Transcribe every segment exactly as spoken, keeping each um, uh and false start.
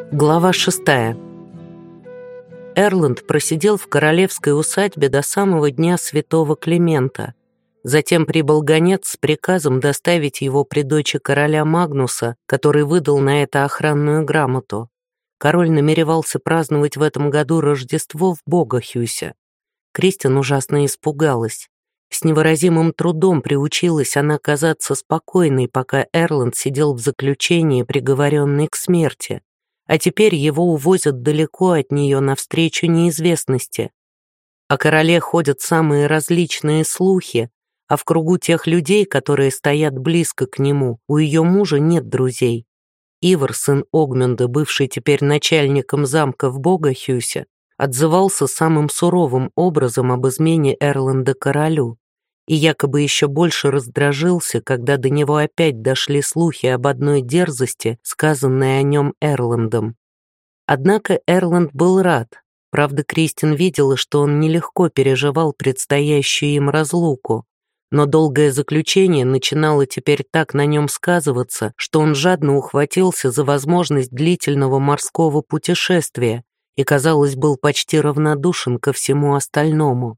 Глава шестая. Эрланд просидел в королевской усадьбе до самого дня святого Климента. Затем прибыл гонец с приказом доставить его при дочи короля Магнуса, который выдал на это охранную грамоту. Король намеревался праздновать в этом году Рождество в Богахюсе. Кристин ужасно испугалась. С невыразимым трудом приучилась она казаться спокойной, пока Эрланд сидел в заключении, приговоренный к смерти. А теперь его увозят далеко от нее навстречу неизвестности. О короле ходят самые различные слухи, а в кругу тех людей, которые стоят близко к нему, у ее мужа нет друзей. Ивар, сын Огмунда, бывший теперь начальником замка в Богахюсе, отзывался самым суровым образом об измене Эрланда королю и якобы еще больше раздражился, когда до него опять дошли слухи об одной дерзости, сказанной о нем Эрландом. Однако Эрланд был рад. Правда, Кристин видела, что он нелегко переживал предстоящую им разлуку, но долгое заключение начинало теперь так на нем сказываться, что он жадно ухватился за возможность длительного морского путешествия и, казалось, был почти равнодушен ко всему остальному.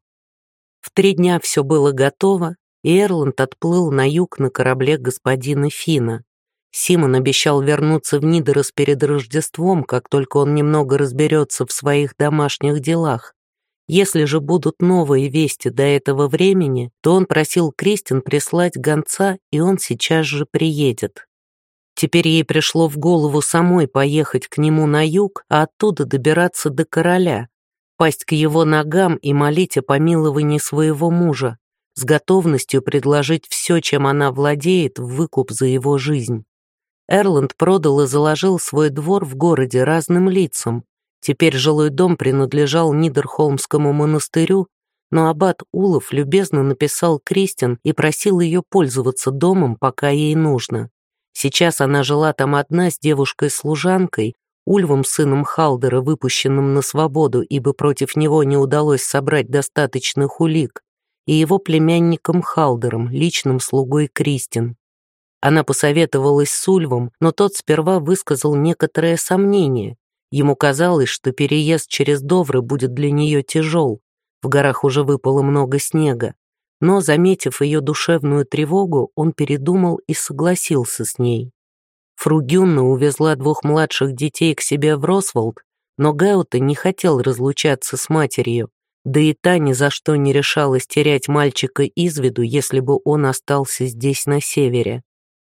В три дня все было готово, и Эрланд отплыл на юг на корабле господина Фина. Симон обещал вернуться в Нидерос перед Рождеством, как только он немного разберется в своих домашних делах. Если же будут новые вести до этого времени, то он просил Кристин прислать гонца, и он сейчас же приедет. Теперь ей пришло в голову самой поехать к нему на юг, а оттуда добираться до короля, пасть к его ногам и молить о помиловании своего мужа, с готовностью предложить все, чем она владеет, в выкуп за его жизнь. Эрланд продал и заложил свой двор в городе разным лицам. Теперь жилой дом принадлежал Нидерхолмскому монастырю, но аббат Улов любезно написал Кристин и просил ее пользоваться домом, пока ей нужно. Сейчас она жила там одна с девушкой-служанкой, Ульвом, сыном Халдера, выпущенным на свободу, ибо против него не удалось собрать достаточных улик, и его племянником Халдером, личным слугой Кристин. Она посоветовалась с Ульвом, но тот сперва высказал некоторое сомнение. Ему казалось, что переезд через Довры будет для нее тяжел, в горах уже выпало много снега. Но, заметив ее душевную тревогу, он передумал и согласился с ней. Фру Гюнна увезла двух младших детей к себе в Росвалд, но Гаута не хотел разлучаться с матерью, да и та ни за что не решалась терять мальчика из виду, если бы он остался здесь на севере.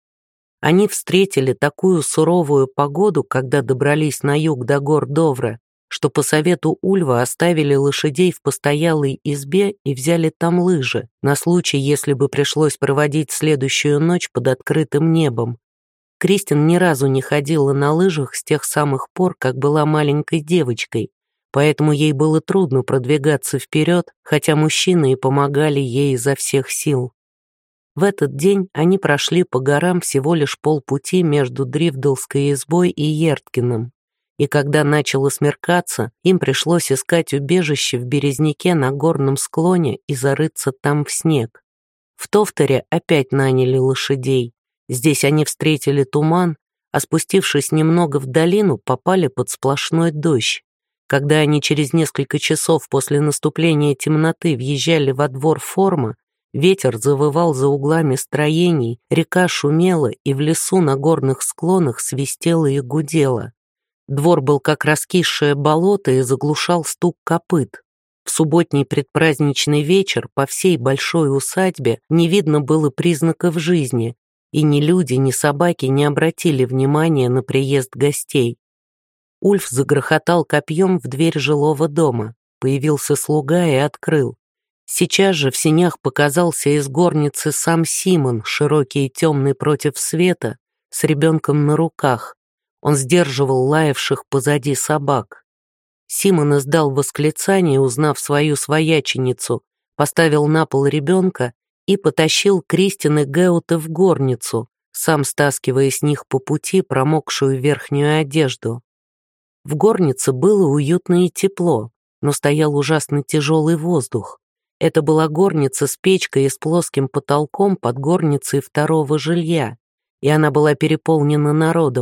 Они встретили такую суровую погоду, когда добрались на юг до гор Довра, что по совету Ульва оставили лошадей в постоялой избе и взяли там лыжи, на случай, если бы пришлось проводить следующую ночь под открытым небом. Кристин ни разу не ходила на лыжах с тех самых пор, как была маленькой девочкой, поэтому ей было трудно продвигаться вперед, хотя мужчины и помогали ей изо всех сил. В этот день они прошли по горам всего лишь полпути между Дрифдалской избой и Ерткиным, и когда начало смеркаться, им пришлось искать убежище в березняке на горном склоне и зарыться там в снег. В Товторе опять наняли лошадей. Здесь они встретили туман, а спустившись немного в долину, попали под сплошной дождь. Когда они через несколько часов после наступления темноты въезжали во двор Форма, ветер завывал за углами строений, река шумела, и в лесу на горных склонах свистела и гудела. Двор был как раскисшее болото и заглушал стук копыт. В субботний предпраздничный вечер по всей большой усадьбе не видно было признаков жизни, и ни люди, ни собаки не обратили внимания на приезд гостей. Ульф загрохотал копьем в дверь жилого дома. Появился слуга и открыл. Сейчас же в сенях показался из горницы сам Симон, широкий и темный против света, с ребенком на руках. Он сдерживал лаявших позади собак. Симон издал восклицание, узнав свою свояченицу, поставил на пол ребенка и потащил Кристин и Геута в горницу, сам стаскивая с них по пути промокшую верхнюю одежду. В горнице было уютно и тепло, но стоял ужасно тяжелый воздух. Это была горница с печкой и с плоским потолком под горницей второго жилья, и она была переполнена народом.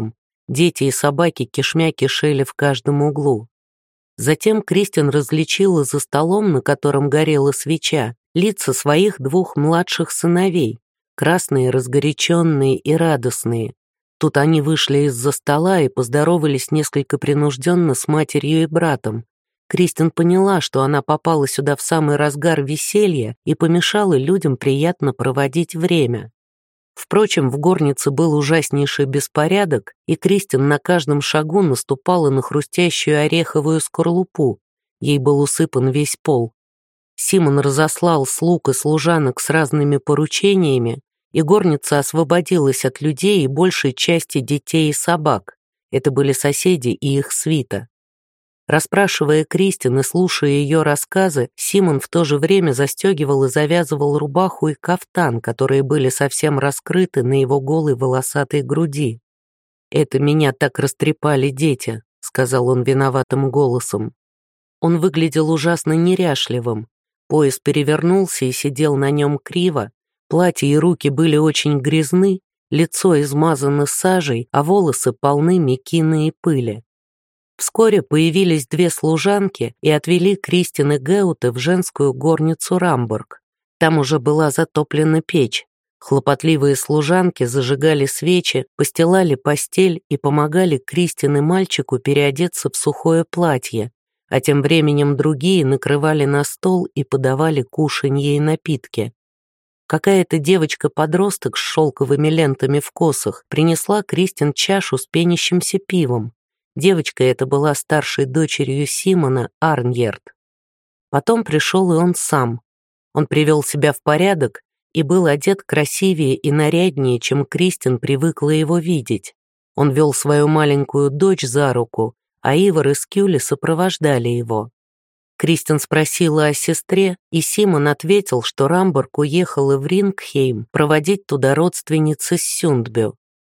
Дети и собаки кишмя кишели в каждом углу. Затем Кристин различила за столом, на котором горела свеча, лица своих двух младших сыновей, красные, разгоряченные и радостные. Тут они вышли из-за стола и поздоровались несколько принужденно с матерью и братом. Кристин поняла, что она попала сюда в самый разгар веселья и помешала людям приятно проводить время. Впрочем, в горнице был ужаснейший беспорядок, и Кристин на каждом шагу наступала на хрустящую ореховую скорлупу. Ей был усыпан весь пол. Симон разослал слуг и служанок с разными поручениями, и горница освободилась от людей и большей части детей и собак. Это были соседи и их свита. Расспрашивая Кристин и слушая ее рассказы, Симон в то же время застегивал и завязывал рубаху и кафтан, которые были совсем раскрыты на его голой волосатой груди. «Это меня так растрепали дети», — сказал он виноватым голосом. Он выглядел ужасно неряшливым. Пояс перевернулся и сидел на нем криво, платье и руки были очень грязны, лицо измазано сажей, а волосы полны мекины и пыли. Вскоре появились две служанки и отвели Кристин и Геуте в женскую горницу Рамбург. Там уже была затоплена печь. Хлопотливые служанки зажигали свечи, постилали постель и помогали Кристин и мальчику переодеться в сухое платье, а тем временем другие накрывали на стол и подавали кушанье и напитки. Какая-то девочка-подросток с шелковыми лентами в косах принесла Кристин чашу с пенящимся пивом. Девочка эта была старшей дочерью Симона, Арньерд. Потом пришел и он сам. Он привел себя в порядок и был одет красивее и наряднее, чем Кристин привыкла его видеть. Он вел свою маленькую дочь за руку, а Ивар и Скюли сопровождали его. Кристин спросила о сестре, и Симон ответил, что Рамбург уехала в Рингхейм проводить туда родственницы с Сюндбю.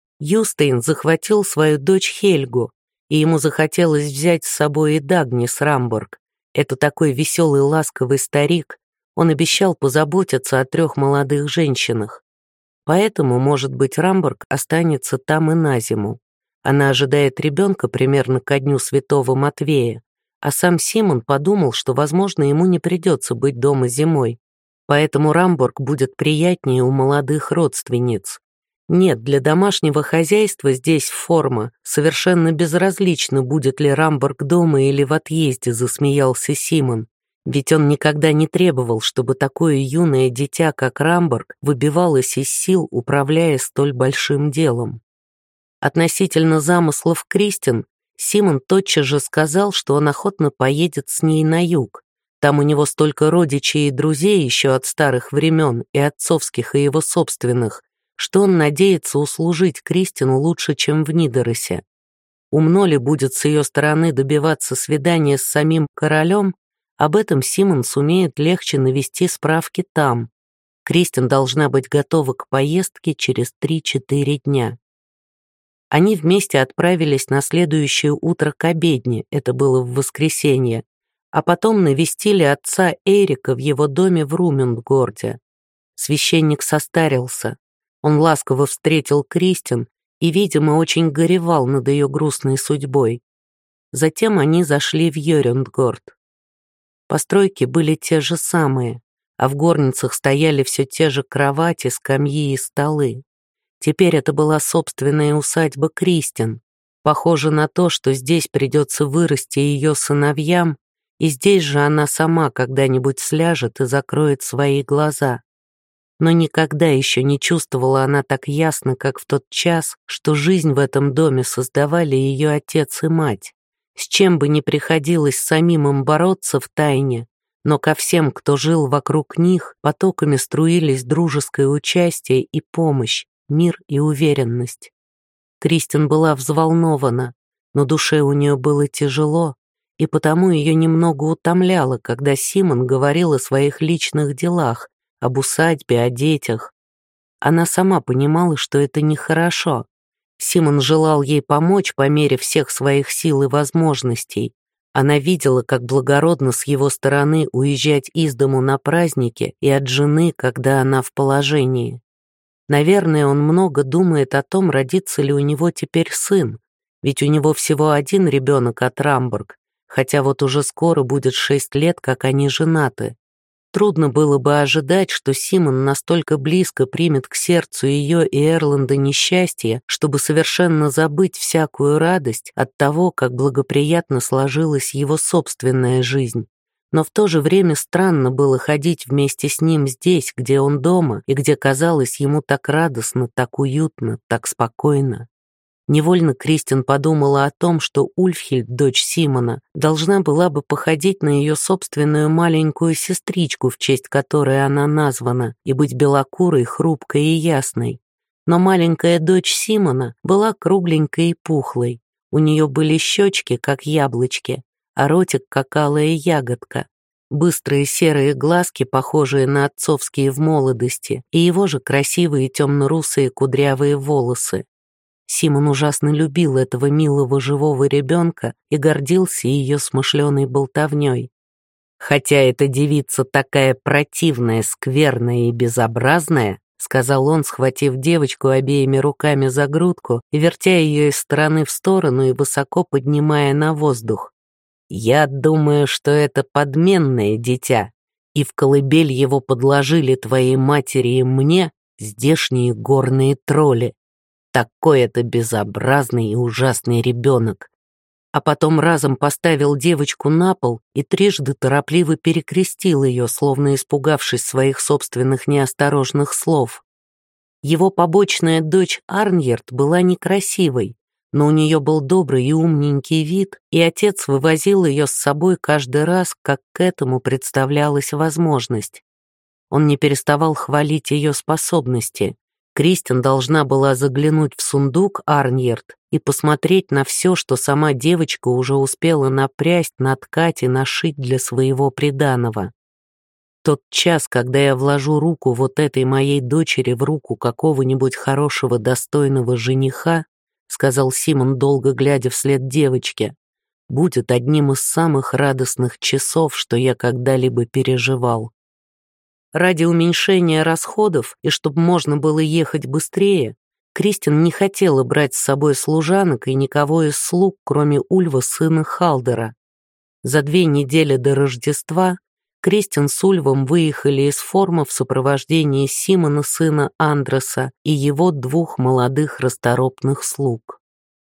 Юстейн захватил свою дочь Хельгу, и ему захотелось взять с собой и Дагни с Рамбург. Это такой веселый ласковый старик, он обещал позаботиться о трех молодых женщинах. Поэтому, может быть, Рамбург останется там и на зиму. Она ожидает ребенка примерно ко дню Святого Матвея, а сам Симон подумал, что, возможно, ему не придется быть дома зимой, поэтому Рамбург будет приятнее у молодых родственниц. Нет, для домашнего хозяйства здесь форма. Совершенно безразлично, будет ли Рамбург дома или в отъезде, засмеялся Симон. Ведь он никогда не требовал, чтобы такое юное дитя, как Рамбург, выбивалось из сил, управляя столь большим делом. Относительно замыслов Кристин, Симон тотчас же сказал, что он охотно поедет с ней на юг. Там у него столько родичей и друзей еще от старых времен, и отцовских, и его собственных, что он надеется услужить Кристин лучше, чем в Нидеросе. Умно ли будет с ее стороны добиваться свидания с самим королем, об этом Симон сумеет легче навести справки там. Кристин должна быть готова к поездке через три-четыре дня. Они вместе отправились на следующее утро к обедне, это было в воскресенье, а потом навестили отца Эрика в его доме в Румюндгорде. Священник состарился. Он ласково встретил Кристин и, видимо, очень горевал над ее грустной судьбой. Затем они зашли в Йорюндгорд. Постройки были те же самые, а в горницах стояли все те же кровати, скамьи и столы. Теперь это была собственная усадьба Кристин. Похоже на то, что здесь придется вырасти ее сыновьям, и здесь же она сама когда-нибудь сляжет и закроет свои глаза. Но никогда еще не чувствовала она так ясно, как в тот час, что жизнь в этом доме создавали ее отец и мать. С чем бы ни приходилось самим им бороться в тайне, но ко всем, кто жил вокруг них, потоками струились дружеское участие и помощь, мир и уверенность. Кристин была взволнована, но душе у нее было тяжело, и потому ее немного утомляло, когда Симон говорил о своих личных делах, об усадьбе, о детях. Она сама понимала, что это нехорошо. Симон желал ей помочь по мере всех своих сил и возможностей. Она видела, как благородно с его стороны уезжать из дому на праздники и от жены, когда она в положении. Наверное, он много думает о том, родится ли у него теперь сын. ведь у него всего один ребенок от Рамбург, хотя вот уже скоро будет шесть лет, как они женаты. Трудно было бы ожидать, что Симон настолько близко примет к сердцу ее и Эрланда несчастье, чтобы совершенно забыть всякую радость от того, как благоприятно сложилась его собственная жизнь. Но в то же время странно было ходить вместе с ним здесь, где он дома, и где казалось ему так радостно, так уютно, так спокойно. Невольно Кристин подумала о том, что Ульфхильд, дочь Симона, должна была бы походить на ее собственную маленькую сестричку, в честь которой она названа, и быть белокурой, хрупкой и ясной. Но маленькая дочь Симона была кругленькой и пухлой. У нее были щечки, как яблочки, а ротик, как алая ягодка. Быстрые серые глазки, похожие на отцовские в молодости, и его же красивые темно-русые кудрявые волосы. Симон ужасно любил этого милого живого ребенка и гордился ее смышленой болтовней. «Хотя эта девица такая противная, скверная и безобразная», сказал он, схватив девочку обеими руками за грудку и вертя ее из стороны в сторону и высоко поднимая на воздух. «Я думаю, что это подменное дитя, и в колыбель его подложили твоей матери и мне здешние горные тролли. Такой это безобразный и ужасный ребенок». А потом разом поставил девочку на пол и трижды торопливо перекрестил ее, словно испугавшись своих собственных неосторожных слов. Его побочная дочь Арньерд была некрасивой, но у нее был добрый и умненький вид, и отец вывозил ее с собой каждый раз, как к этому представлялась возможность. Он не переставал хвалить ее способности. Кристин должна была заглянуть в сундук Арньерд и посмотреть на все, что сама девочка уже успела напрясть, наткать и нашить для своего приданого. Тот час, когда я вложу руку вот этой моей дочери в руку какого-нибудь хорошего, достойного жениха, сказал Симон, долго глядя вслед девочке, будет одним из самых радостных часов, что я когда-либо переживал. Ради уменьшения расходов и чтобы можно было ехать быстрее, Кристин не хотела брать с собой служанок и никого из слуг, кроме Ульва, сына Халдера. За две недели до Рождества Кристин с Ульвом выехали из Форма в сопровождении Симона, сына Андреса, и его двух молодых расторопных слуг.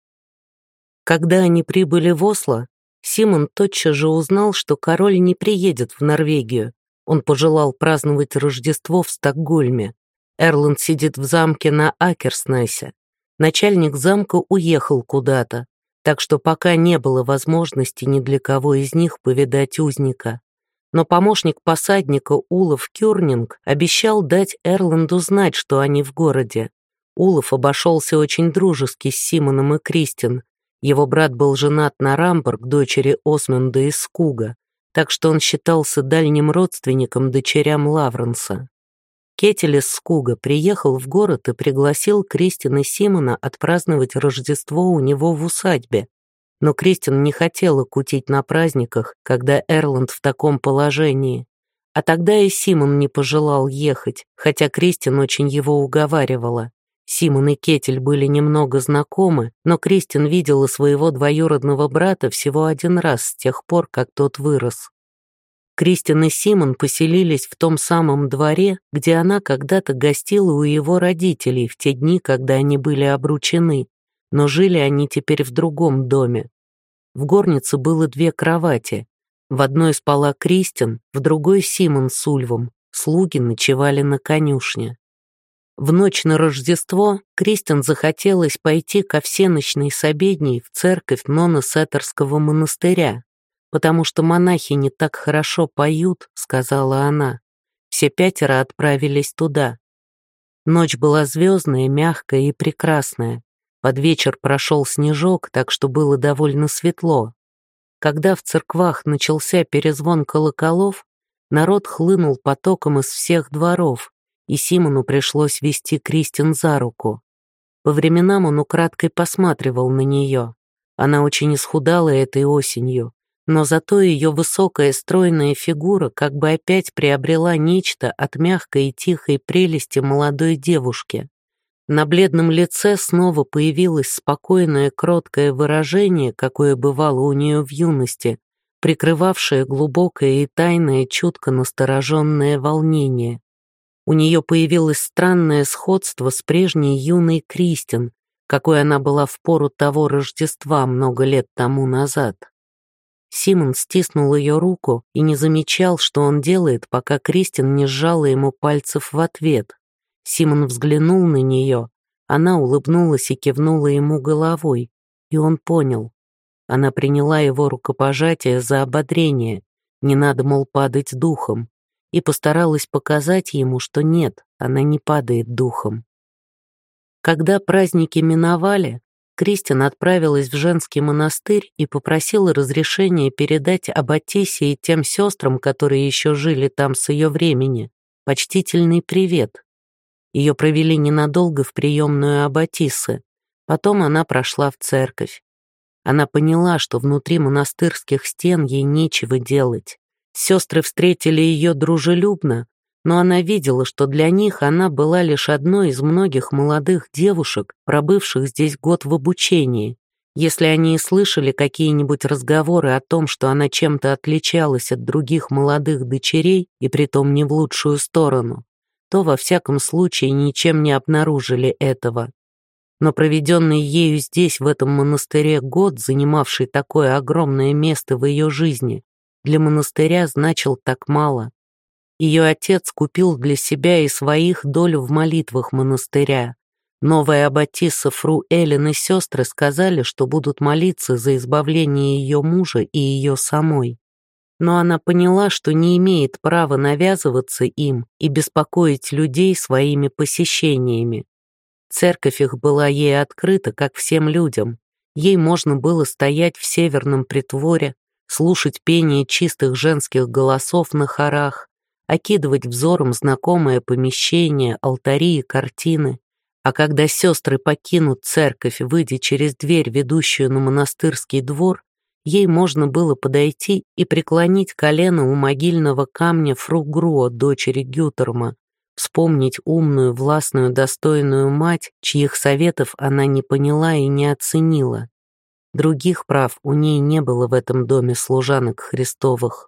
Когда они прибыли в Осло, Симон тотчас же узнал, что король не приедет в Норвегию. Он пожелал праздновать Рождество в Стокгольме. Эрланд сидит в замке на Акерснесе. Начальник замка уехал куда-то, так что пока не было возможности ни для кого из них повидать узника. Но помощник посадника Улов Кюрнинг обещал дать Эрланду знать, что они в городе. Улов обошелся очень дружески с Симоном и Кристин. Его брат был женат на Рамбург, дочери Осмунда из Скуга, так что он считался дальним родственником дочерям Лавренса. Кетель из Скуга приехал в город и пригласил Кристин и Симона отпраздновать Рождество у него в усадьбе. Но Кристин не хотела кутить на праздниках, когда Эрланд в таком положении. А тогда и Симон не пожелал ехать, хотя Кристин очень его уговаривала. Симон и Кетель были немного знакомы, но Кристин видела своего двоюродного брата всего один раз с тех пор, как тот вырос. Кристин и Симон поселились в том самом дворе, где она когда-то гостила у его родителей в те дни, когда они были обручены, но жили они теперь в другом доме. В горнице было две кровати. В одной спала Кристин, в другой Симон с Ульвом. Слуги ночевали на конюшне. В ночь на Рождество Кристин захотелось пойти ко всеночной с обедней в церковь Нонне-Сеттерского монастыря, потому что монахи не так хорошо поют, сказала она. Все пятеро отправились туда. Ночь была звездная, мягкая и прекрасная. Под вечер прошел снежок, так что было довольно светло. Когда в церквах начался перезвон колоколов, народ хлынул потоком из всех дворов, и Симону пришлось вести Кристин за руку. По временам он украдкой посматривал на нее. Она очень исхудала этой осенью, но зато ее высокая стройная фигура как бы опять приобрела нечто от мягкой и тихой прелести молодой девушки. На бледном лице снова появилось спокойное, кроткое выражение, какое бывало у нее в юности, прикрывавшее глубокое и тайное, чутко настороженное волнение. У нее появилось странное сходство с прежней юной Кристин, какой она была в пору того Рождества много лет тому назад. Симон стиснул ее руку и не замечал, что он делает, пока Кристин не сжала ему пальцев в ответ. Симон взглянул на нее, она улыбнулась и кивнула ему головой, и он понял. Она приняла его рукопожатие за ободрение, не надо, мол, падать духом, и постаралась показать ему, что нет, она не падает духом. Когда праздники миновали, Кристин отправилась в женский монастырь и попросила разрешения передать аббатисе и тем сестрам, которые еще жили там с ее времени, почтительный привет. Ее провели ненадолго в приемную аббатисы, потом она прошла в церковь. Она поняла, что внутри монастырских стен ей нечего делать. Сестры встретили ее дружелюбно, но она видела, что для них она была лишь одной из многих молодых девушек, пробывших здесь год в обучении. Если они и слышали какие-нибудь разговоры о том, что она чем-то отличалась от других молодых дочерей, и притом не в лучшую сторону, то во всяком случае ничем не обнаружили этого. Но проведенный ею здесь, в этом монастыре, год, занимавший такое огромное место в ее жизни, для монастыря значил так мало. Ее отец купил для себя и своих долю в молитвах монастыря. Новая аббатисса фру Эллен и сестры сказали, что будут молиться за избавление ее мужа и ее самой. Но она поняла, что не имеет права навязываться им и беспокоить людей своими посещениями. Церковь их была ей открыта, как всем людям. Ей можно было стоять в северном притворе, слушать пение чистых женских голосов на хорах, окидывать взором знакомое помещение, алтари и картины. А когда сестры покинут церковь, выйдя через дверь, ведущую на монастырский двор, ей можно было подойти и преклонить колено у могильного камня фру Груо, дочери Гютерма, вспомнить умную, властную, достойную мать, чьих советов она не поняла и не оценила. Других прав у ней не было в этом доме служанок Христовых.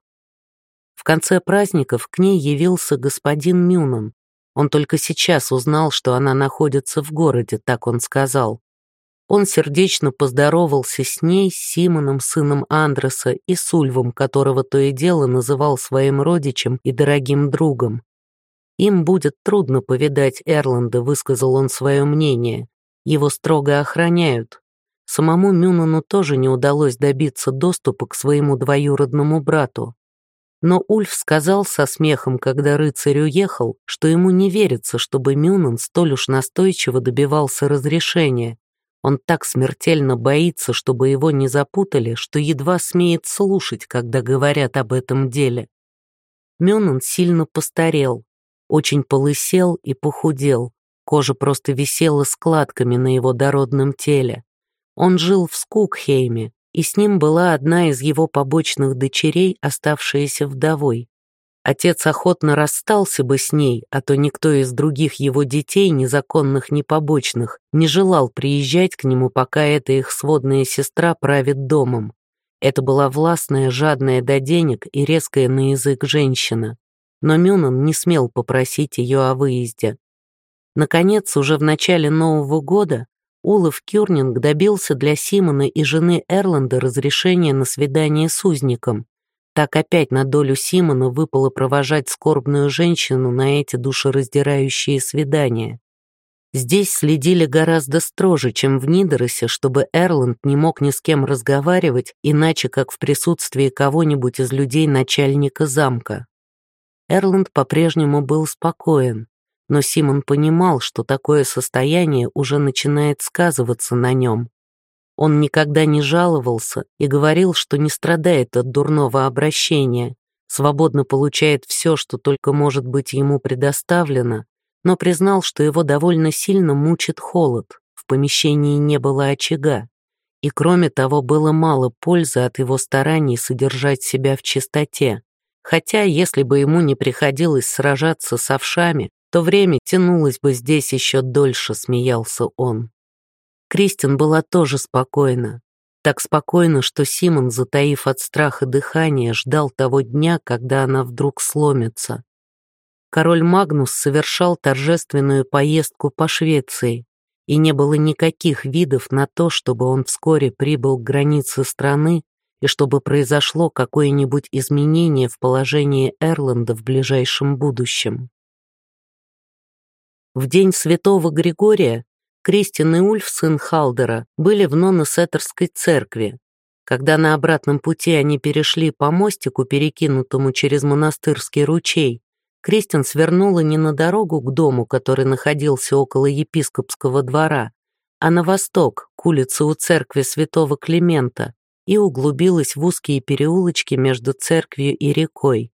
В конце праздников к ней явился господин Мюнан. Он только сейчас узнал, что она находится в городе, так он сказал. Он сердечно поздоровался с ней, с Симоном, сыном Андреса, и с Ульвом, которого то и дело называл своим родичем и дорогим другом. «Им будет трудно повидать Эрланда», — высказал он свое мнение. «Его строго охраняют». Самому Мюнану тоже не удалось добиться доступа к своему двоюродному брату. Но Ульф сказал со смехом, когда рыцарь уехал, что ему не верится, чтобы Мюнан столь уж настойчиво добивался разрешения. Он так смертельно боится, чтобы его не запутали, что едва смеет слушать, когда говорят об этом деле. Мюнан сильно постарел, очень полысел и похудел, кожа просто висела складками на его дородном теле. Он жил в Скукхейме, и с ним была одна из его побочных дочерей, оставшаяся вдовой. Отец охотно расстался бы с ней, а то никто из других его детей, незаконных ни побочных, не желал приезжать к нему, пока эта их сводная сестра правит домом. Это была властная, жадная до денег и резкая на язык женщина. Но Мюнан не смел попросить ее о выезде. Наконец, уже в начале Нового года Улов Кюрнинг добился для Симона и жены Эрланда разрешения на свидание с узником. Так опять на долю Симона выпало провожать скорбную женщину на эти душераздирающие свидания. Здесь следили гораздо строже, чем в Нидеросе, чтобы Эрланд не мог ни с кем разговаривать, иначе как в присутствии кого-нибудь из людей начальника замка. Эрланд по-прежнему был спокоен, но Симон понимал, что такое состояние уже начинает сказываться на нем. Он никогда не жаловался и говорил, что не страдает от дурного обращения, свободно получает все, что только может быть ему предоставлено, но признал, что его довольно сильно мучит холод, в помещении не было очага, и кроме того было мало пользы от его стараний содержать себя в чистоте, хотя если бы ему не приходилось сражаться с овшами, то время тянулось бы здесь еще дольше», — смеялся он. Кристин была тоже спокойна. Так спокойно, что Симон, затаив от страха дыхание, ждал того дня, когда она вдруг сломится. Король Магнус совершал торжественную поездку по Швеции, и не было никаких видов на то, чтобы он вскоре прибыл к границе страны и чтобы произошло какое-нибудь изменение в положении Эрланда в ближайшем будущем. В день святого Григория Кристин и Ульф, сын Халдера, были в Ноннесеттерской церкви. Когда на обратном пути они перешли по мостику, перекинутому через монастырский ручей, Кристин свернула не на дорогу к дому, который находился около епископского двора, а на восток, к улице у церкви святого Климента, и углубилась в узкие переулочки между церковью и рекой.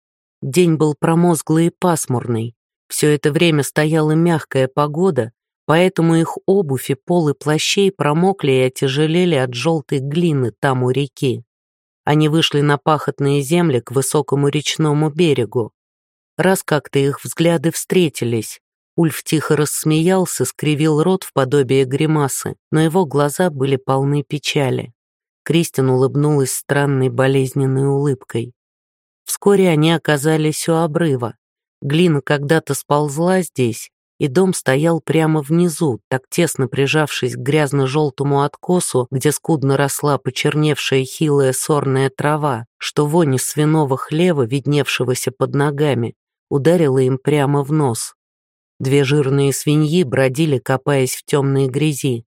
День был промозглый и пасмурный. Все это время стояла мягкая погода, поэтому их обувь и полы плащей промокли и отяжелели от желтой глины там у реки. Они вышли на пахотные земли к высокому речному берегу. Раз как-то их взгляды встретились. Ульф тихо рассмеялся, скривил рот в подобие гримасы, но его глаза были полны печали. Кристин улыбнулась странной болезненной улыбкой. Вскоре они оказались у обрыва. Глина когда-то сползла здесь, и дом стоял прямо внизу, так тесно прижавшись к грязно-желтому откосу, где скудно росла почерневшая хилая сорная трава, что вонь свиного хлева, видневшегося под ногами, ударила им прямо в нос. Две жирные свиньи бродили, копаясь в темной грязи.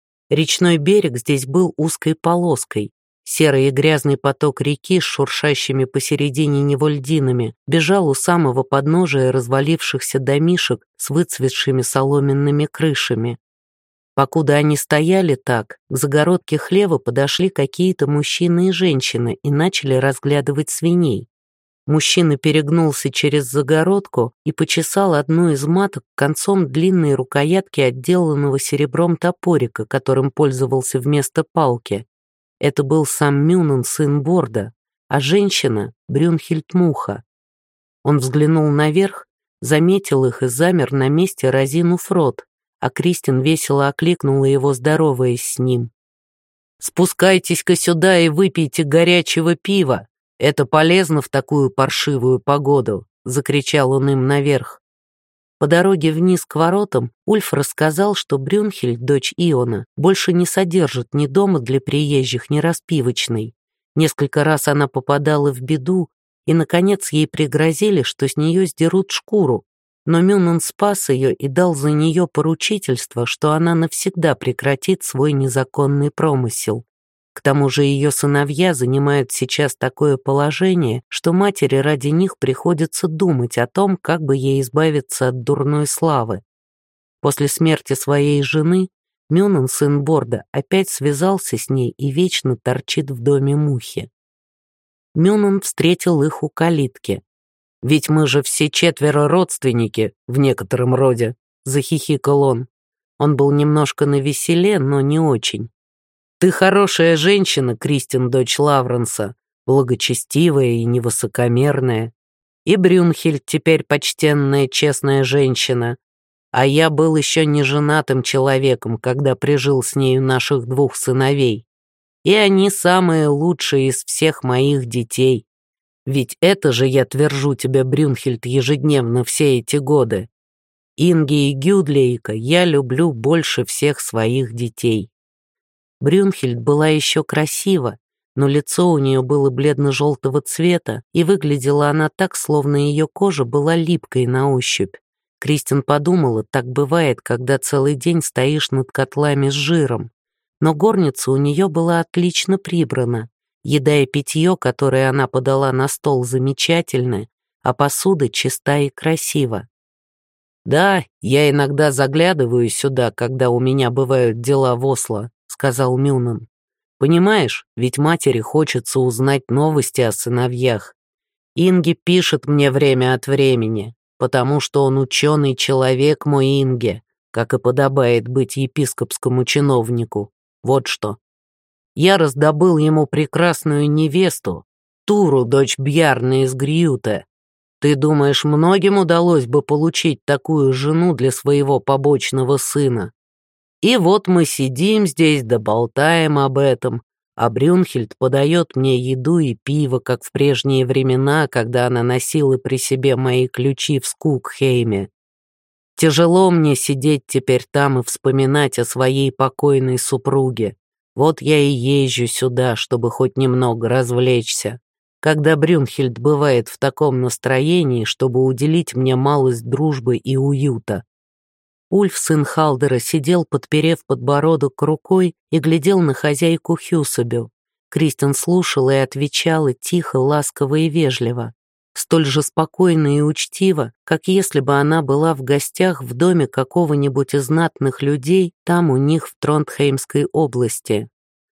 Речной берег здесь был узкой полоской. Серый и грязный поток реки с шуршащими посередине него льдинами бежал у самого подножия развалившихся домишек с выцветшими соломенными крышами. Покуда они стояли так, к загородке хлева подошли какие-то мужчины и женщины и начали разглядывать свиней. Мужчина перегнулся через загородку и почесал одну из маток концом длинной рукоятки отделанного серебром топорика, которым пользовался вместо палки. Это был сам Мюнен, сын Борда, а женщина — Брюнхильд Муха. Он взглянул наверх, заметил их и замер на месте, разинув рот, а Кристин весело окликнула его, здороваясь с ним. «Спускайтесь-ка сюда и выпейте горячего пива. Это полезно в такую паршивую погоду», — закричал он им наверх. По дороге вниз к воротам Ульф рассказал, что Брюнхильд, дочь Иона, больше не содержит ни дома для приезжих, ни распивочной. Несколько раз она попадала в беду, и, наконец, ей пригрозили, что с нее сдерут шкуру, но Мюнен спас ее и дал за нее поручительство, что она навсегда прекратит свой незаконный промысел. К тому же ее сыновья занимают сейчас такое положение, что матери ради них приходится думать о том, как бы ей избавиться от дурной славы. После смерти своей жены Мюнен, сын Борда, опять связался с ней и вечно торчит в доме Мухи. Мюнен встретил их у калитки. «Ведь мы же все четверо родственники, в некотором роде», — захихикал он. Он был немножко навеселе, но не очень. «Ты хорошая женщина, Кристин, дочь Лавренса, благочестивая и невысокомерная. И Брюнхильд теперь почтенная, честная женщина. А я был еще не женатым человеком, когда прижил с нею наших двух сыновей. И они самые лучшие из всех моих детей. Ведь это же я твержу тебе, Брюнхильд, ежедневно все эти годы. Инги и Гюдлейка я люблю больше всех своих детей». Брюнхильд была еще красива, но лицо у нее было бледно-желтого цвета, и выглядела она так, словно ее кожа была липкой на ощупь. Кристин подумала, так бывает, когда целый день стоишь над котлами с жиром. Но горница у нее была отлично прибрана. Еда и питье, которые она подала на стол, замечательны, а посуда чиста и красива. «Да, я иногда заглядываю сюда, когда у меня бывают дела в Осло», — сказал Мюнен. «Понимаешь, ведь матери хочется узнать новости о сыновьях. Инги пишет мне время от времени, потому что он ученый человек, мой Инге, как и подобает быть епископскому чиновнику. Вот что. Я раздобыл ему прекрасную невесту, Туру, дочь Бьярны из Гриюта. Ты думаешь, многим удалось бы получить такую жену для своего побочного сына? И вот мы сидим здесь да болтаем об этом, а Брюнхельд подает мне еду и пиво, как в прежние времена, когда она носила при себе мои ключи в Скукхейме. Тяжело мне сидеть теперь там и вспоминать о своей покойной супруге. Вот я и езжу сюда, чтобы хоть немного развлечься, когда Брюнхельд бывает в таком настроении, чтобы уделить мне малость дружбы и уюта. Ульф, сын Халдера, сидел, подперев подбородок рукой, и глядел на хозяйку Хьюсабю. Кристин слушала и отвечала тихо, ласково и вежливо, столь же спокойно и учтиво, как если бы она была в гостях в доме какого-нибудь из знатных людей там у них в Тронтхеймской области.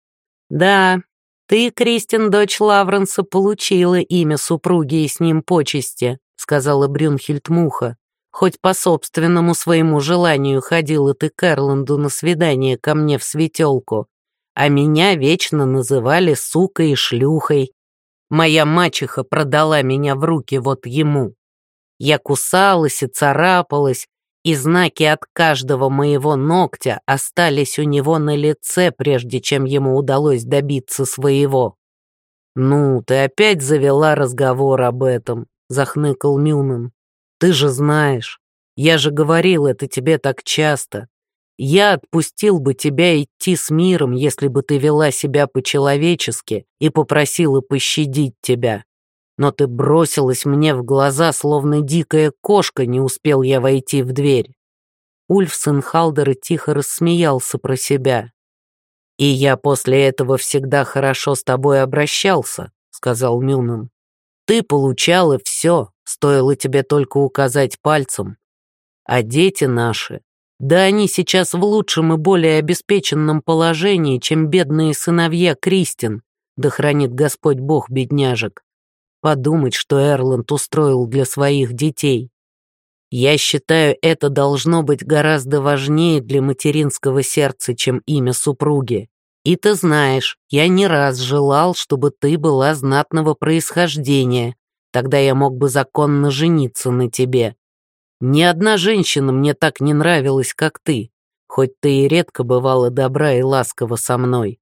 «Да, ты, Кристин, дочь Лавренса, получила имя супруги и с ним почести», сказала Брюнхельд Муха. «Хоть по собственному своему желанию ходила ты к Эрланду на свидание ко мне в светелку, а меня вечно называли сукой и шлюхой. Моя мачеха продала меня в руки вот ему. Я кусалась и царапалась, и знаки от каждого моего ногтя остались у него на лице, прежде чем ему удалось добиться своего». «Ну, ты опять завела разговор об этом», — захныкал Мюнан. «Ты же знаешь, я же говорил это тебе так часто. Я отпустил бы тебя идти с миром, если бы ты вела себя по-человечески и попросила пощадить тебя. Но ты бросилась мне в глаза, словно дикая кошка, не успел я войти в дверь». Ульф, сын Халдера, тихо рассмеялся про себя. «И я после этого всегда хорошо с тобой обращался», — сказал Мюнан. «Ты получала все, стоило тебе только указать пальцем. А дети наши, да они сейчас в лучшем и более обеспеченном положении, чем бедные сыновья Кристин, да хранит Господь Бог бедняжек. Подумать, что Эрланд устроил для своих детей. Я считаю, это должно быть гораздо важнее для материнского сердца, чем имя супруги. И ты знаешь, я не раз желал, чтобы ты была знатного происхождения, тогда я мог бы законно жениться на тебе. Ни одна женщина мне так не нравилась, как ты, хоть ты и редко бывала добра и ласкова со мной.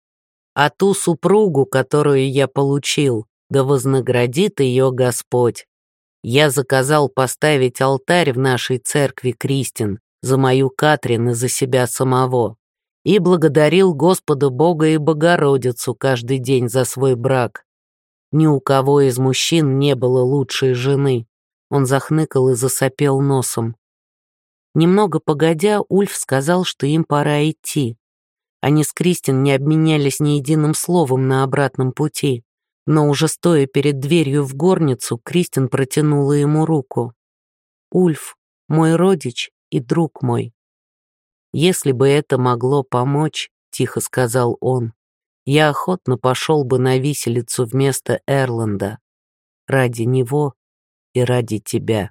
А ту супругу, которую я получил, да вознаградит ее Господь. Я заказал поставить алтарь в нашей церкви, Кристин, за мою Катрин и за себя самого, и благодарил Господа Бога и Богородицу каждый день за свой брак. Ни у кого из мужчин не было лучшей жены». Он захныкал и засопел носом. Немного погодя, Ульф сказал, что им пора идти. Они с Кристин не обменялись ни единым словом на обратном пути, но уже стоя перед дверью в горницу, Кристин протянула ему руку. «Ульф, мой родич и друг мой». «Если бы это могло помочь», — тихо сказал он, «я охотно пошел бы на виселицу вместо Эрланда. Ради него и ради тебя».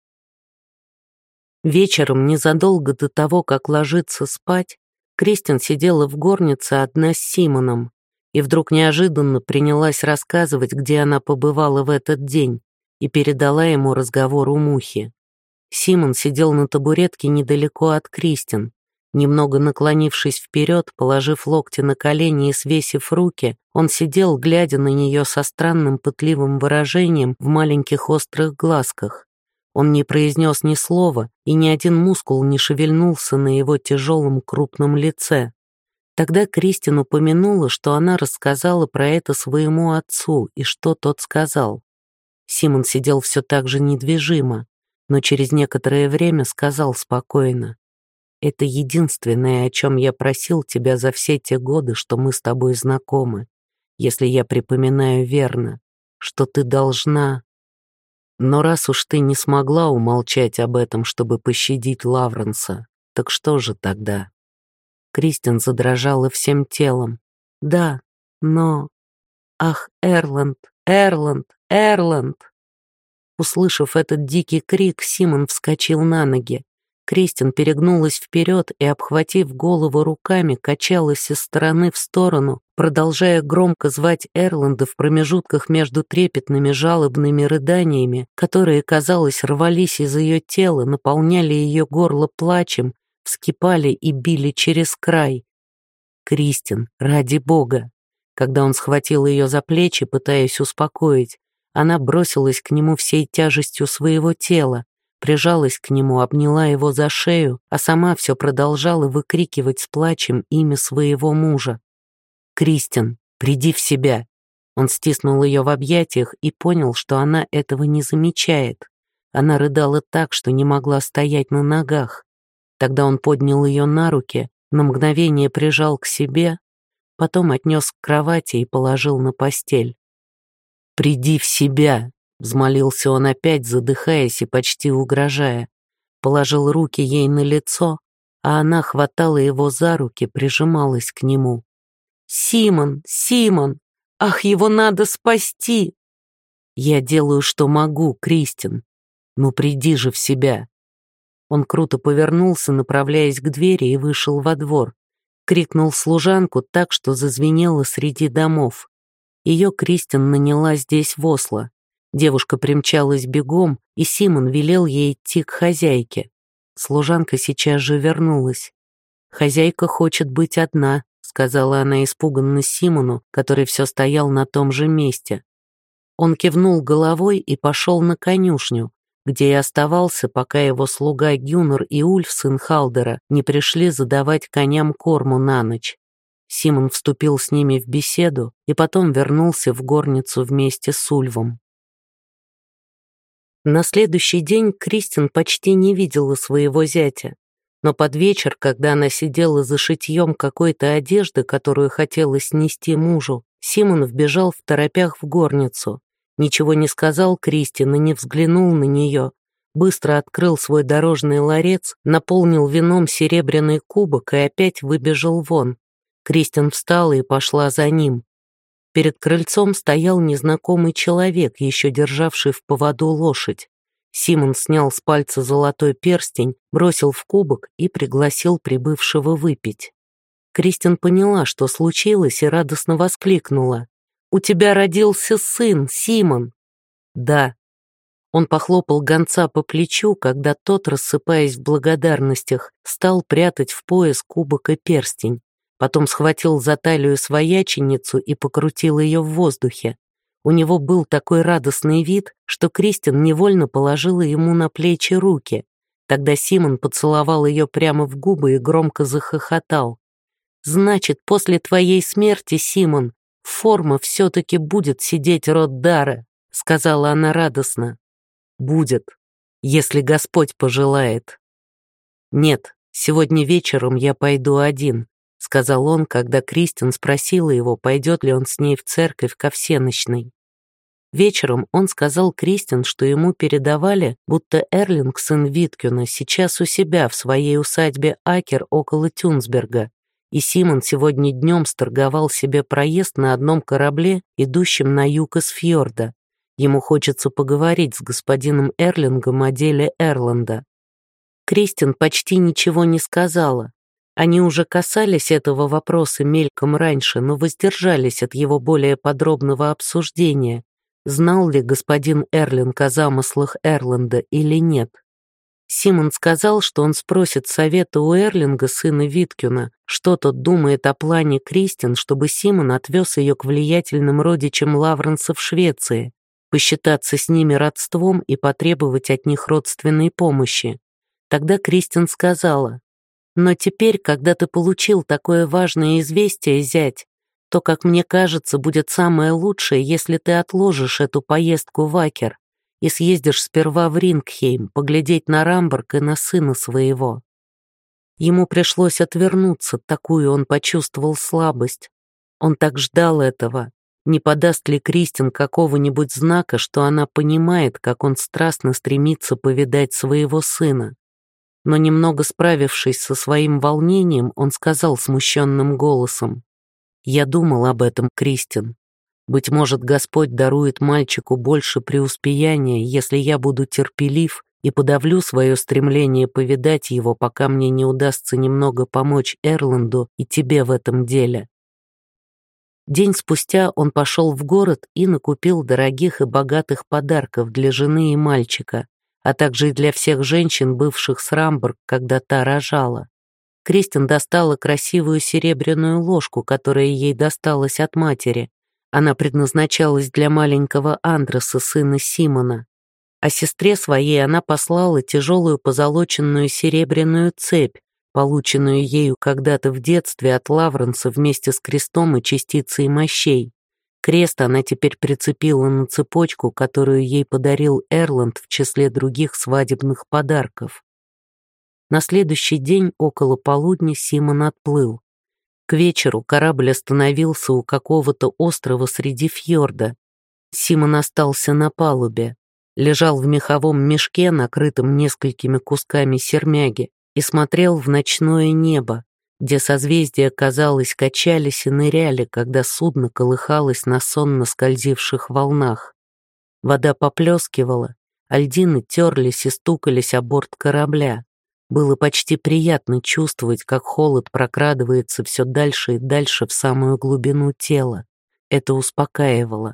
Вечером, незадолго до того, как ложиться спать, Кристин сидела в горнице одна с Симоном и вдруг неожиданно принялась рассказывать, где она побывала в этот день, и передала ему разговор у Мухи. Симон сидел на табуретке недалеко от Кристин. Немного наклонившись вперед, положив локти на колени и свесив руки, он сидел, глядя на нее со странным пытливым выражением в маленьких острых глазках. Он не произнес ни слова, и ни один мускул не шевельнулся на его тяжелом крупном лице. Тогда Кристин упомянула, что она рассказала про это своему отцу, и что тот сказал. Симон сидел все так же недвижимо, но через некоторое время сказал спокойно: «Это единственное, о чем я просил тебя за все те годы, что мы с тобой знакомы, если я припоминаю верно, что ты должна... Но раз уж ты не смогла умолчать об этом, чтобы пощадить Лавренса, так что же тогда?» Кристин задрожала всем телом. «Да, но... Ах, Эрланд, Эрланд, Эрланд!» Услышав этот дикий крик, Симон вскочил на ноги. Кристин перегнулась вперед и, обхватив голову руками, качалась из стороны в сторону, продолжая громко звать Эрланда в промежутках между трепетными жалобными рыданиями, которые, казалось, рвались из ее тела, наполняли ее горло плачем, вскипали и били через край. «Кристин, ради Бога!» Когда он схватил ее за плечи, пытаясь успокоить, она бросилась к нему всей тяжестью своего тела, прижалась к нему, обняла его за шею, а сама все продолжала выкрикивать с плачем имя своего мужа. «Кристин, приди в себя!» Он стиснул ее в объятиях и понял, что она этого не замечает. Она рыдала так, что не могла стоять на ногах. Тогда он поднял ее на руки, на мгновение прижал к себе, потом отнес к кровати и положил на постель. «Приди в себя!» — взмолился он опять, задыхаясь и почти угрожая. Положил руки ей на лицо, а она хватала его за руки, прижималась к нему. «Симон! Симон! Ах, его надо спасти!» «Я делаю, что могу, Кристин. Ну приди же в себя!» Он круто повернулся, направляясь к двери, и вышел во двор. Крикнул служанку так, что зазвенело среди домов. Ее Кристин наняла здесь в Осло. Девушка примчалась бегом, и Симон велел ей идти к хозяйке. Служанка сейчас же вернулась. «Хозяйка хочет быть одна», — сказала она испуганно Симону, который все стоял на том же месте. Он кивнул головой и пошел на конюшню, где и оставался, пока его слуга Гюннер и Ульф, сын Халдера, не пришли задавать коням корму на ночь. Симон вступил с ними в беседу и потом вернулся в горницу вместе с Ульвом. На следующий день Кристин почти не видела своего зятя, но под вечер, когда она сидела за шитьем какой-то одежды, которую хотела снести мужу, Симон вбежал второпях в горницу, ничего не сказал Кристин и не взглянул на нее, быстро открыл свой дорожный ларец, наполнил вином серебряный кубок и опять выбежал вон. Кристин встала и пошла за ним. Перед крыльцом стоял незнакомый человек, еще державший в поводу лошадь. Симон снял с пальца золотой перстень, бросил в кубок и пригласил прибывшего выпить. Кристин поняла, что случилось, и радостно воскликнула. «У тебя родился сын, Симон!» «Да». Он похлопал гонца по плечу, когда тот, рассыпаясь в благодарностях, стал прятать в пояс кубок и перстень. Потом схватил за талию свояченицу и покрутил ее в воздухе. У него был такой радостный вид, что Кристин невольно положила ему на плечи руки. Тогда Симон поцеловал ее прямо в губы и громко захохотал. «Значит, после твоей смерти, Симон, форма все-таки будет сидеть род Дара», — сказала она радостно. «Будет, если Господь пожелает». «Нет, сегодня вечером я пойду один», — сказал он, когда Кристин спросила его, пойдет ли он с ней в церковь ко всенощной. Вечером он сказал Кристин, что ему передавали, будто Эрлинг, сын Виткюна, сейчас у себя в своей усадьбе Акер около Тюнсберга, и Симон сегодня днем сторговал себе проезд на одном корабле, идущем на юг из фьорда. Ему хочется поговорить с господином Эрлингом о деле Эрланда. Кристин почти ничего не сказала. Они уже касались этого вопроса мельком раньше, но воздержались от его более подробного обсуждения. Знал ли господин Эрлинг о замыслах Эрланда или нет? Симон сказал, что он спросит совета у Эрлинга, сына Виткюна, что тот думает о плане Кристин, чтобы Симон отвез ее к влиятельным родичам Лавренса в Швеции, посчитаться с ними родством и потребовать от них родственной помощи. Тогда Кристин сказала: «Но теперь, когда ты получил такое важное известие, зять, то, как мне кажется, будет самое лучшее, если ты отложишь эту поездку в Акер и съездишь сперва в Рингхейм, поглядеть на Рамбург и на сына своего». Ему пришлось отвернуться, такую он почувствовал слабость. Он так ждал этого. Не подаст ли Кристин какого-нибудь знака, что она понимает, как он страстно стремится повидать своего сына? Но немного справившись со своим волнением, он сказал смущенным голосом: «Я думал об этом, Кристин. Быть может, Господь дарует мальчику больше преуспеяния, если я буду терпелив и подавлю свое стремление повидать его, пока мне не удастся немного помочь Эрланду и тебе в этом деле». День спустя он пошел в город и накупил дорогих и богатых подарков для жены и мальчика, а также и для всех женщин, бывших с Рамбург, когда та рожала. Кристин достала красивую серебряную ложку, которая ей досталась от матери. Она предназначалась для маленького Андреса, сына Симона. А сестре своей она послала тяжелую позолоченную серебряную цепь, полученную ею когда-то в детстве от Лавренса вместе с крестом и частицей мощей. Крест она теперь прицепила на цепочку, которую ей подарил Эрланд в числе других свадебных подарков. На следующий день около полудня Симон отплыл. К вечеру корабль остановился у какого-то острова среди фьорда. Симон остался на палубе, лежал в меховом мешке, накрытом несколькими кусками сермяги, и смотрел в ночное небо, где созвездия, казалось, качались и ныряли, когда судно колыхалось на сонно скользивших волнах. Вода поплескивала, а льдины терлись и стукались о борт корабля. Было почти приятно чувствовать, как холод прокрадывается все дальше и дальше в самую глубину тела. Это успокаивало.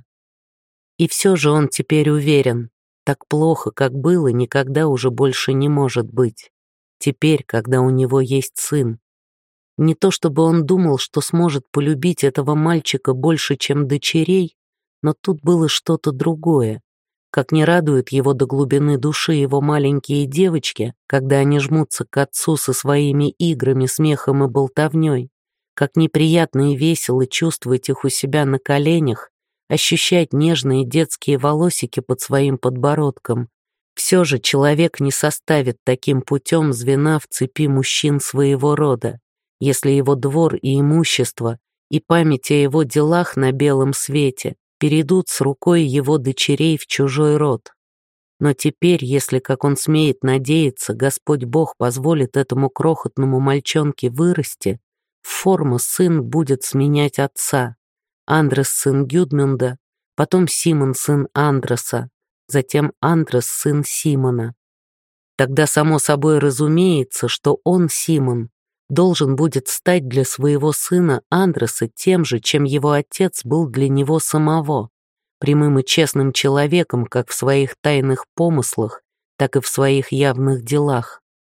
И все же он теперь уверен, так плохо, как было, никогда уже больше не может быть. Теперь, когда у него есть сын. Не то чтобы он думал, что сможет полюбить этого мальчика больше, чем дочерей, но тут было что-то другое. Как не радуют его до глубины души его маленькие девочки, когда они жмутся к отцу со своими играми, смехом и болтовней, как неприятно и весело чувствовать их у себя на коленях, ощущать нежные детские волосики под своим подбородком. Все же человек не составит таким путем звена в цепи мужчин своего рода, если его двор и имущество, и память о его делах на белом свете перейдут с рукой его дочерей в чужой род. Но теперь, если, как он смеет надеяться, Господь Бог позволит этому крохотному мальчонке вырасти, в форму сын будет сменять отца. Андрес сын Гюдмунда, потом Симон сын Андреса, затем Андрес сын Симона. Тогда само собой разумеется, что он, Симон, должен будет стать для своего сына Андреса тем же, чем его отец был для него самого, прямым и честным человеком как в своих тайных помыслах, так и в своих явных делах.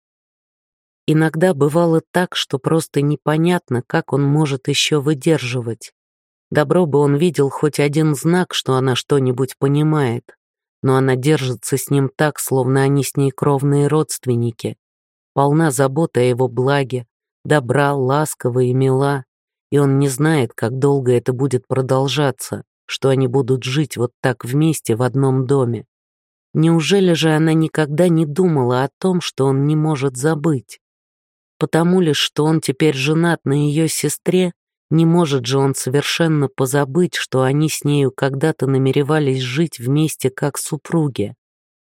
Иногда бывало так, что просто непонятно, как он может еще выдерживать. Добро бы он видел хоть один знак, что она что-нибудь понимает, но она держится с ним так, словно они с ней кровные родственники, полна заботы о его благе, добра, ласкова и мила, и он не знает, как долго это будет продолжаться, что они будут жить вот так вместе в одном доме. Неужели же она никогда не думала о том, что он не может забыть? Потому лишь, что он теперь женат на ее сестре, не может же он совершенно позабыть, что они с нею когда-то намеревались жить вместе как супруги.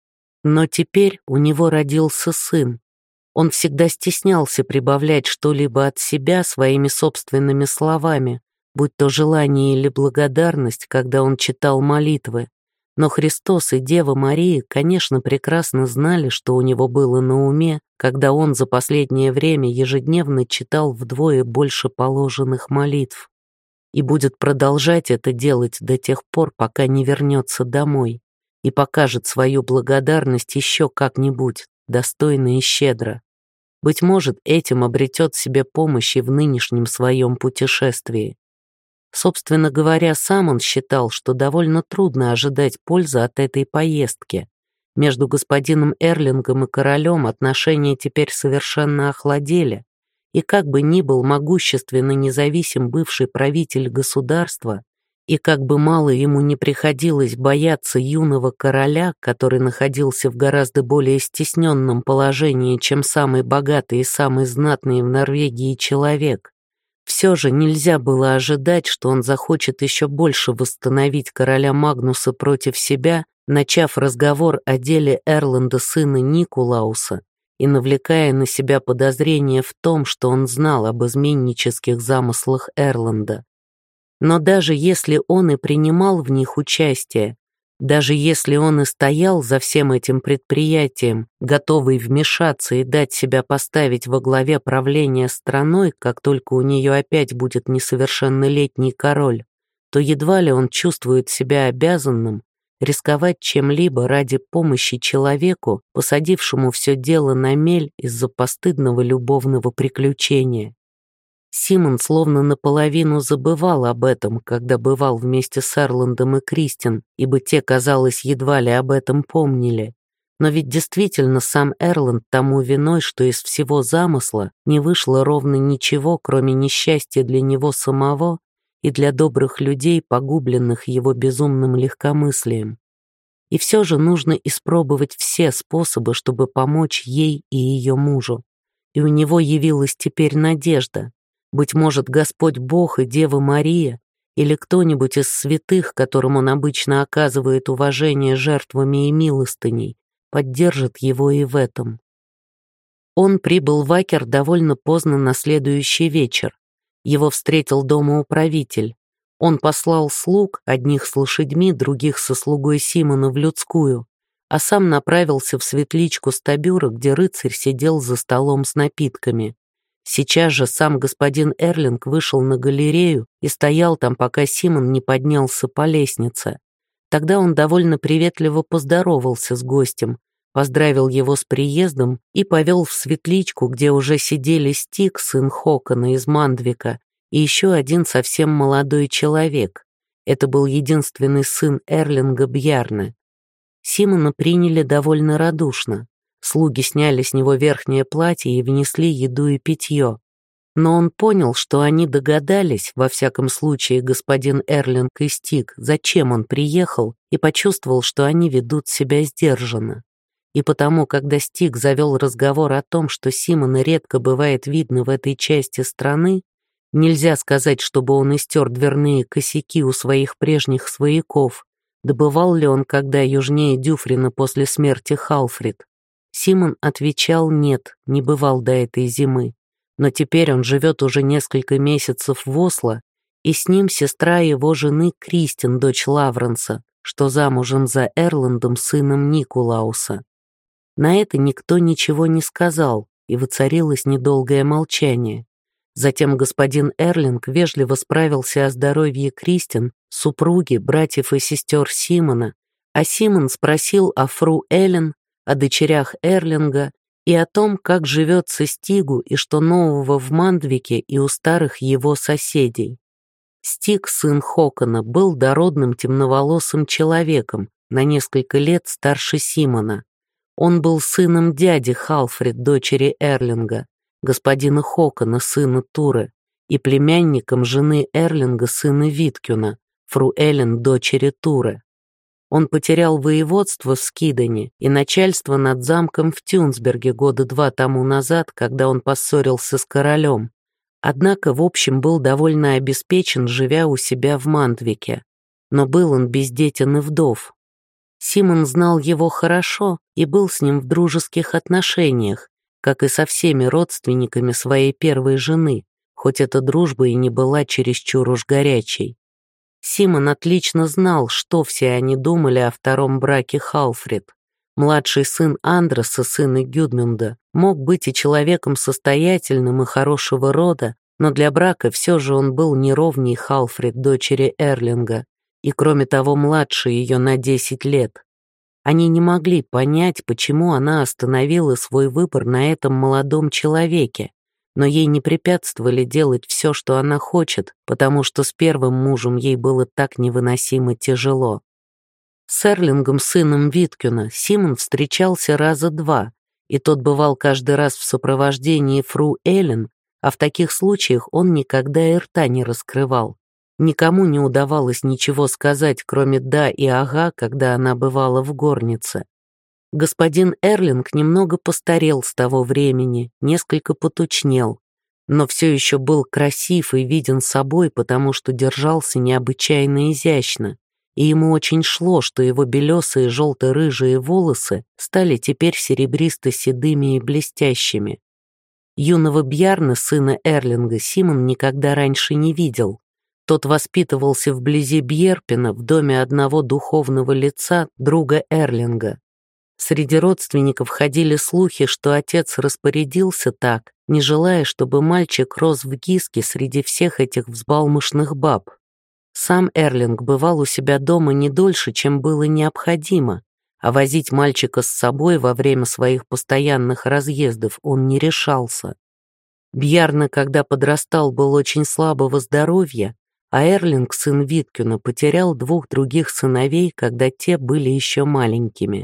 Но теперь у него родился сын. Он всегда стеснялся прибавлять что-либо от себя своими собственными словами, будь то желание или благодарность, когда он читал молитвы. Но Христос и Дева Мария, конечно, прекрасно знали, что у него было на уме, когда он за последнее время ежедневно читал вдвое больше положенных молитв. И будет продолжать это делать до тех пор, пока не вернется домой и покажет свою благодарность еще как-нибудь, достойно и щедро. Быть может, этим обретет себе помощь и в нынешнем своем путешествии. Собственно говоря, сам он считал, что довольно трудно ожидать пользы от этой поездки. Между господином Эрлингом и королем отношения теперь совершенно охладели, и как бы ни был могущественно независим бывший правитель государства, и как бы мало ему не приходилось бояться юного короля, который находился в гораздо более стесненном положении, чем самый богатый и самый знатный в Норвегии человек, все же нельзя было ожидать, что он захочет еще больше восстановить короля Магнуса против себя, начав разговор о деле Эрланда сына Никулауса и навлекая на себя подозрения в том, что он знал об изменнических замыслах Эрланда. Но даже если он и принимал в них участие, Даже если он и стоял за всем этим предприятием, готовый вмешаться и дать себя поставить во главе правления страной, как только у нее опять будет несовершеннолетний король, то едва ли он чувствует себя обязанным рисковать чем-либо ради помощи человеку, посадившему все дело на мель из-за постыдного любовного приключения. Симон словно наполовину забывал об этом, когда бывал вместе с Эрландом и Кристин, ибо те, казалось, едва ли об этом помнили. Но ведь действительно сам Эрланд тому виной, что из всего замысла не вышло ровно ничего, кроме несчастья для него самого и для добрых людей, погубленных его безумным легкомыслием. И все же нужно испробовать все способы, чтобы помочь ей и ее мужу. И у него явилась теперь надежда. Быть может, Господь Бог и Дева Мария или кто-нибудь из святых, которым он обычно оказывает уважение жертвами и милостыней, поддержит его и в этом. Он прибыл в Акер довольно поздно на следующий вечер. Его встретил домоуправитель. Он послал слуг, одних с лошадьми, других со слугой Симона в людскую, а сам направился в светличку стабюра, где рыцарь сидел за столом с напитками. Сейчас же сам господин Эрлинг вышел на галерею и стоял там, пока Симон не поднялся по лестнице. Тогда он довольно приветливо поздоровался с гостем, поздравил его с приездом и повел в светличку, где уже сидели Стиг, сын Хокона из Мандвика, и еще один совсем молодой человек. Это был единственный сын Эрлинга Бьярны. Симона приняли довольно радушно. Слуги сняли с него верхнее платье и внесли еду и питье. Но он понял, что они догадались, во всяком случае господин Эрлинг и Стиг, зачем он приехал, и почувствовал, что они ведут себя сдержанно. И потому, когда Стиг завел разговор о том, что Симона редко бывает видно в этой части страны, нельзя сказать, чтобы он истер дверные косяки у своих прежних свояков, добывал ли он когда южнее Дюфрина после смерти Халфрид. Симон отвечал нет, не бывал до этой зимы, но теперь он живет уже несколько месяцев в Осло, и с ним сестра его жены Кристин, дочь Лавренса, что замужем за Эрландом, сыном Никулауса. На это никто ничего не сказал, и воцарилось недолгое молчание. Затем господин Эрлинг вежливо справился о здоровье Кристин, супруги, братьев и сестер Симона, а Симон спросил о фру Эллен, о дочерях Эрлинга и о том, как живется Стигу и что нового в Мандвике и у старых его соседей. Стиг, сын Хокона, был дородным темноволосым человеком, на несколько лет старше Симона. Он был сыном дяди Халфрид, дочери Эрлинга, господина Хокона, сына Туры, и племянником жены Эрлинга, сына Виткюна, фру Эллен, дочери Туры. Он потерял воеводство в Скидане и начальство над замком в Тюнсберге года два тому назад, когда он поссорился с королем. Однако, в общем, был довольно обеспечен, живя у себя в Мандвике. Но был он бездетен и вдов. Симон знал его хорошо и был с ним в дружеских отношениях, как и со всеми родственниками своей первой жены, хоть эта дружба и не была чересчур уж горячей. Симон отлично знал, что все они думали о втором браке Халфрид. Младший сын Андреса, сына Гюдмунда, мог быть и человеком состоятельным и хорошего рода, но для брака все же он был не ровней Халфрид, дочери Эрлинга, и кроме того младше ее на десять лет. Они не могли понять, почему она остановила свой выбор на этом молодом человеке, но ей не препятствовали делать все, что она хочет, потому что с первым мужем ей было так невыносимо тяжело. С Эрлингом, сыном Виткюна, Симон встречался раза два, и тот бывал каждый раз в сопровождении фру Эллен, а в таких случаях он никогда и рта не раскрывал. Никому не удавалось ничего сказать, кроме «да» и «ага», когда она бывала в горнице. Господин Эрлинг немного постарел с того времени, несколько потучнел, но все еще был красив и виден собой, потому что держался необычайно изящно, и ему очень шло, что его белесые желто-рыжие волосы стали теперь серебристо-седыми и блестящими. Юного Бьярна, сына Эрлинга, Симон никогда раньше не видел. Тот воспитывался вблизи Бьерпена в доме одного духовного лица, друга Эрлинга. Среди родственников ходили слухи, что отец распорядился так, не желая, чтобы мальчик рос в Гиске среди всех этих взбалмошных баб. Сам Эрлинг бывал у себя дома не дольше, чем было необходимо, а возить мальчика с собой во время своих постоянных разъездов он не решался. Бьярне, когда подрастал, был очень слабого здоровья, а Эрлинг, сын Виткюна, потерял двух других сыновей, когда те были еще маленькими.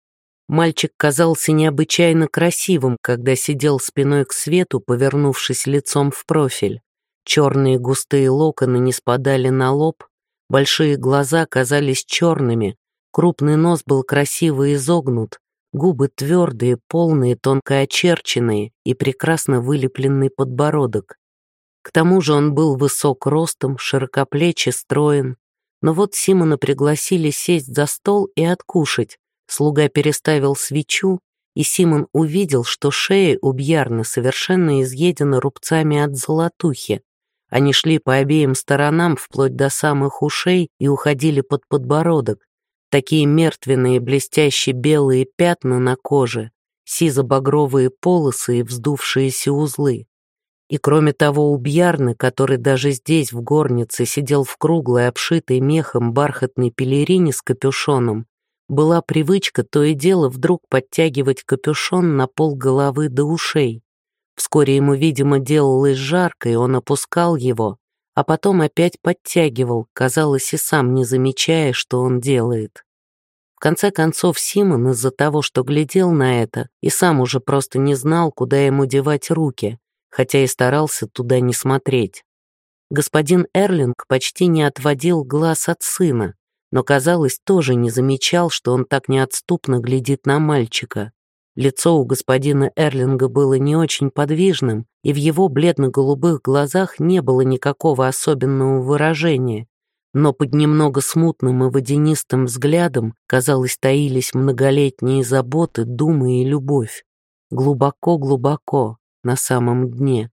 Мальчик казался необычайно красивым, когда сидел спиной к свету, повернувшись лицом в профиль. Черные густые локоны не спадали на лоб, большие глаза казались черными, крупный нос был красиво изогнут, губы твердые, полные, тонко очерченные и прекрасно вылепленный подбородок. К тому же он был высок ростом, широкоплеч и строен. Но вот Симона пригласили сесть за стол и откушать. Слуга переставил свечу, и Симон увидел, что шея у Бьярны совершенно изъедена рубцами от золотухи. Они шли по обеим сторонам, вплоть до самых ушей, и уходили под подбородок. Такие мертвенные, блестящие белые пятна на коже, сизо-багровые полосы и вздувшиеся узлы. И кроме того, у Бьярны, который даже здесь, в горнице, сидел в круглой, обшитой мехом бархатной пелерине с капюшоном, была привычка то и дело вдруг подтягивать капюшон на пол головы до ушей. Вскоре ему, видимо, делалось жарко, и он опускал его, а потом опять подтягивал, казалось, и сам не замечая, что он делает. В конце концов, Симон из-за того, что глядел на это, и сам уже просто не знал, куда ему девать руки, хотя и старался туда не смотреть. Господин Эрлинг почти не отводил глаз от сына, но, казалось, тоже не замечал, что он так неотступно глядит на мальчика. Лицо у господина Эрлинга было не очень подвижным, и в его бледно-голубых глазах не было никакого особенного выражения, но под немного смутным и водянистым взглядом, казалось, таились многолетние заботы, думы и любовь. Глубоко-глубоко, на самом дне.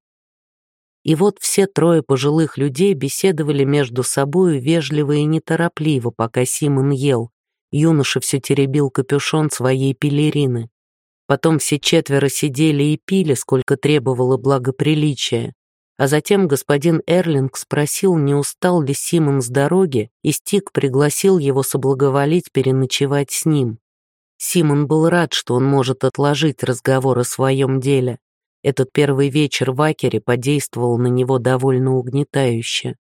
И вот все трое пожилых людей беседовали между собою вежливо и неторопливо, пока Симон ел. Юноша все теребил капюшон своей пелерины. Потом все четверо сидели и пили, сколько требовало благоприличия. А затем господин Эрлинг спросил, не устал ли Симон с дороги, и Стик пригласил его соблаговолить переночевать с ним. Симон был рад, что он может отложить разговор о своем деле. Этот первый вечер в Акере подействовал на него довольно угнетающе.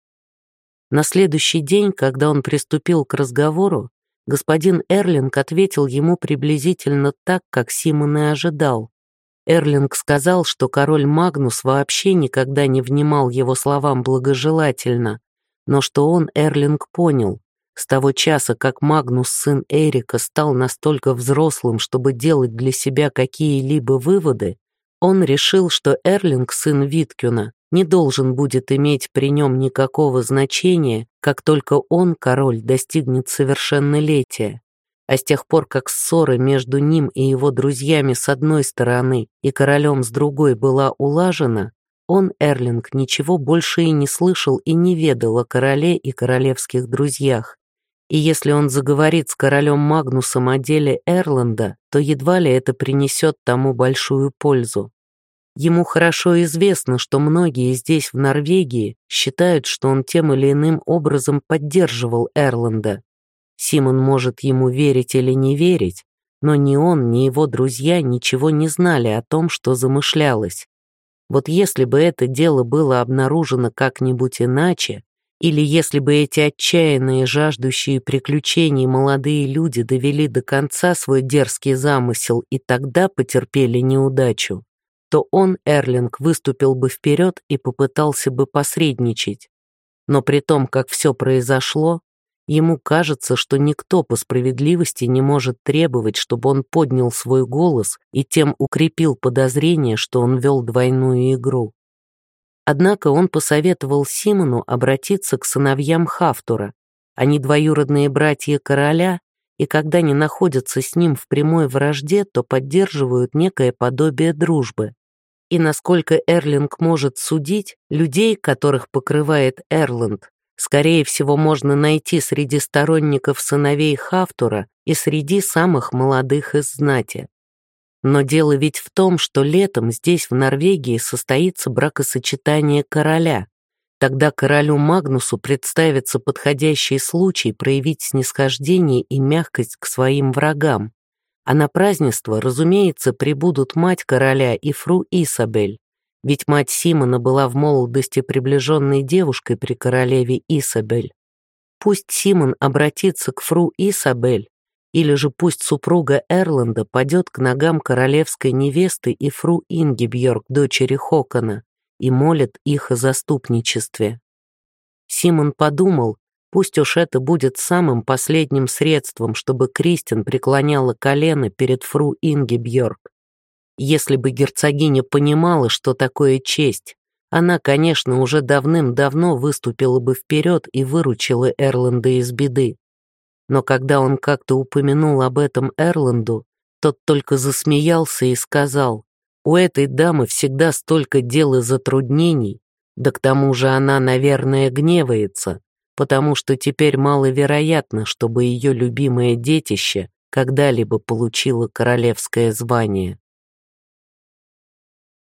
На следующий день, когда он приступил к разговору, господин Эрлинг ответил ему приблизительно так, как Симон и ожидал. Эрлинг сказал, что король Магнус вообще никогда не внимал его словам благожелательно, но что он, Эрлинг, понял, с того часа, как Магнус, сын Эрика, стал настолько взрослым, чтобы делать для себя какие-либо выводы, он решил, что Эрлинг, сын Виткюна, не должен будет иметь при нем никакого значения, как только он, король, достигнет совершеннолетия. А с тех пор, как ссора между ним и его друзьями с одной стороны и королем с другой была улажена, он, Эрлинг, ничего больше и не слышал и не ведал о короле и королевских друзьях. И если он заговорит с королем Магнусом о деле Эрланда, то едва ли это принесет тому большую пользу. Ему хорошо известно, что многие здесь, в Норвегии, считают, что он тем или иным образом поддерживал Эрланда. Симон может ему верить или не верить, но ни он, ни его друзья ничего не знали о том, что замышлялось. Вот если бы это дело было обнаружено как-нибудь иначе, или если бы эти отчаянные, жаждущие приключений молодые люди довели до конца свой дерзкий замысел и тогда потерпели неудачу, то он, Эрлинг, выступил бы вперед и попытался бы посредничать. Но при том, как все произошло, ему кажется, что никто по справедливости не может требовать, чтобы он поднял свой голос и тем укрепил подозрение, что он вел двойную игру. Однако он посоветовал Симону обратиться к сыновьям Хафтура. Они двоюродные братья короля, и когда не находятся с ним в прямой вражде, то поддерживают некое подобие дружбы. И насколько Эрлинг может судить, людей, которых покрывает Эрланд, скорее всего, можно найти среди сторонников сыновей Хафтура и среди самых молодых из знати. Но дело ведь в том, что летом здесь, в Норвегии, состоится бракосочетание короля. Тогда королю Магнусу представится подходящий случай проявить снисхождение и мягкость к своим врагам. А на празднество, разумеется, прибудут мать короля и фру Исабель, ведь мать Симона была в молодости приближенной девушкой при королеве Исабель. Пусть Симон обратится к фру Исабель, или же пусть супруга Эрланда падет к ногам королевской невесты и фру Ингибьорг, дочери Хокона, и молит их о заступничестве. Симон подумал, пусть уж это будет самым последним средством, чтобы Кристин преклоняла колено перед фру Ингибьорг. Если бы герцогиня понимала, что такое честь, она, конечно, уже давным-давно выступила бы вперед и выручила Эрланда из беды. Но когда он как-то упомянул об этом Эрланду, тот только засмеялся и сказал: «У этой дамы всегда столько дел и затруднений, да к тому же она, наверное, гневается, потому что теперь маловероятно, чтобы ее любимое детище когда-либо получило королевское звание».